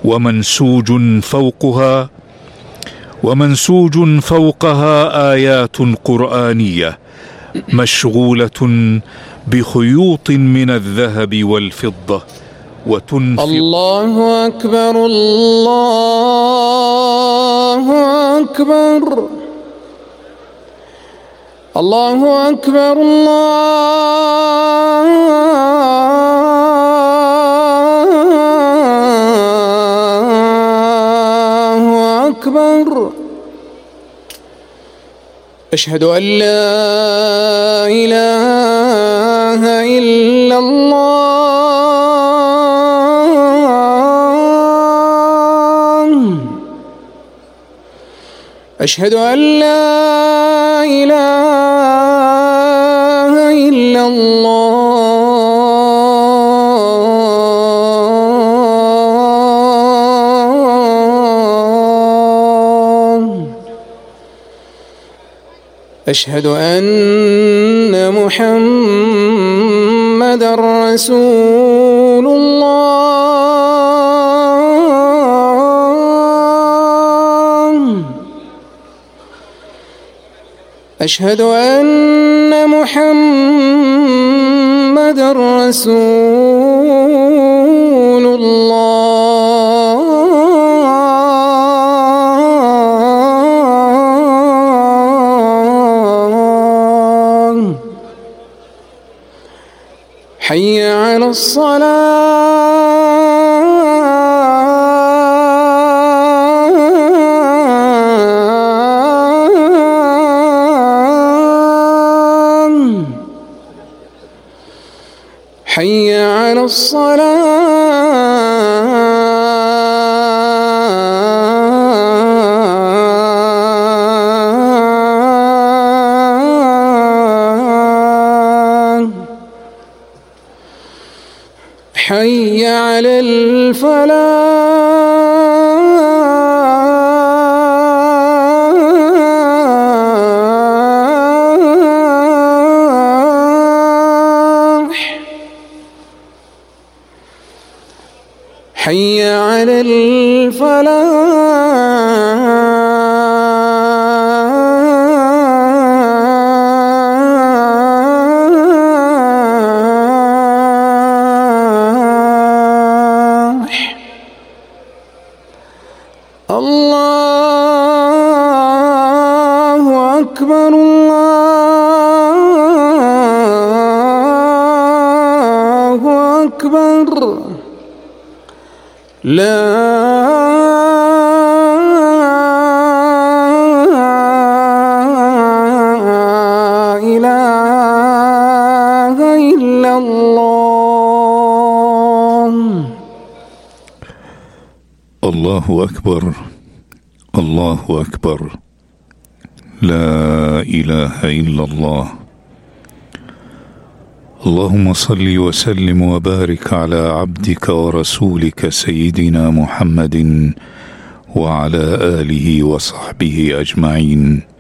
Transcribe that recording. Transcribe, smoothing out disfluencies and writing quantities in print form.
ومنسوج فوقها آيات قرآنية مشغولة بخيوط من الذهب والفضة وتنفق. الله أكبر الله أكبر الله أكبر الله أكبر. أشهد أن لا إله إلا الله. أشهد أن لا إله إلا الله. أشهد أن محمدًا رسول الله. أشهد أن محمدًا رسول الله. حي على الصلاة. حي على حي على الفلاح. حي على الله أكبر الله أكبر. لا إله إلا الله. الله أكبر الله أكبر. لا إله إلا الله. اللهم صل وسلم وبارك على عبدك ورسولك سيدنا محمد وعلى آله وصحبه أجمعين.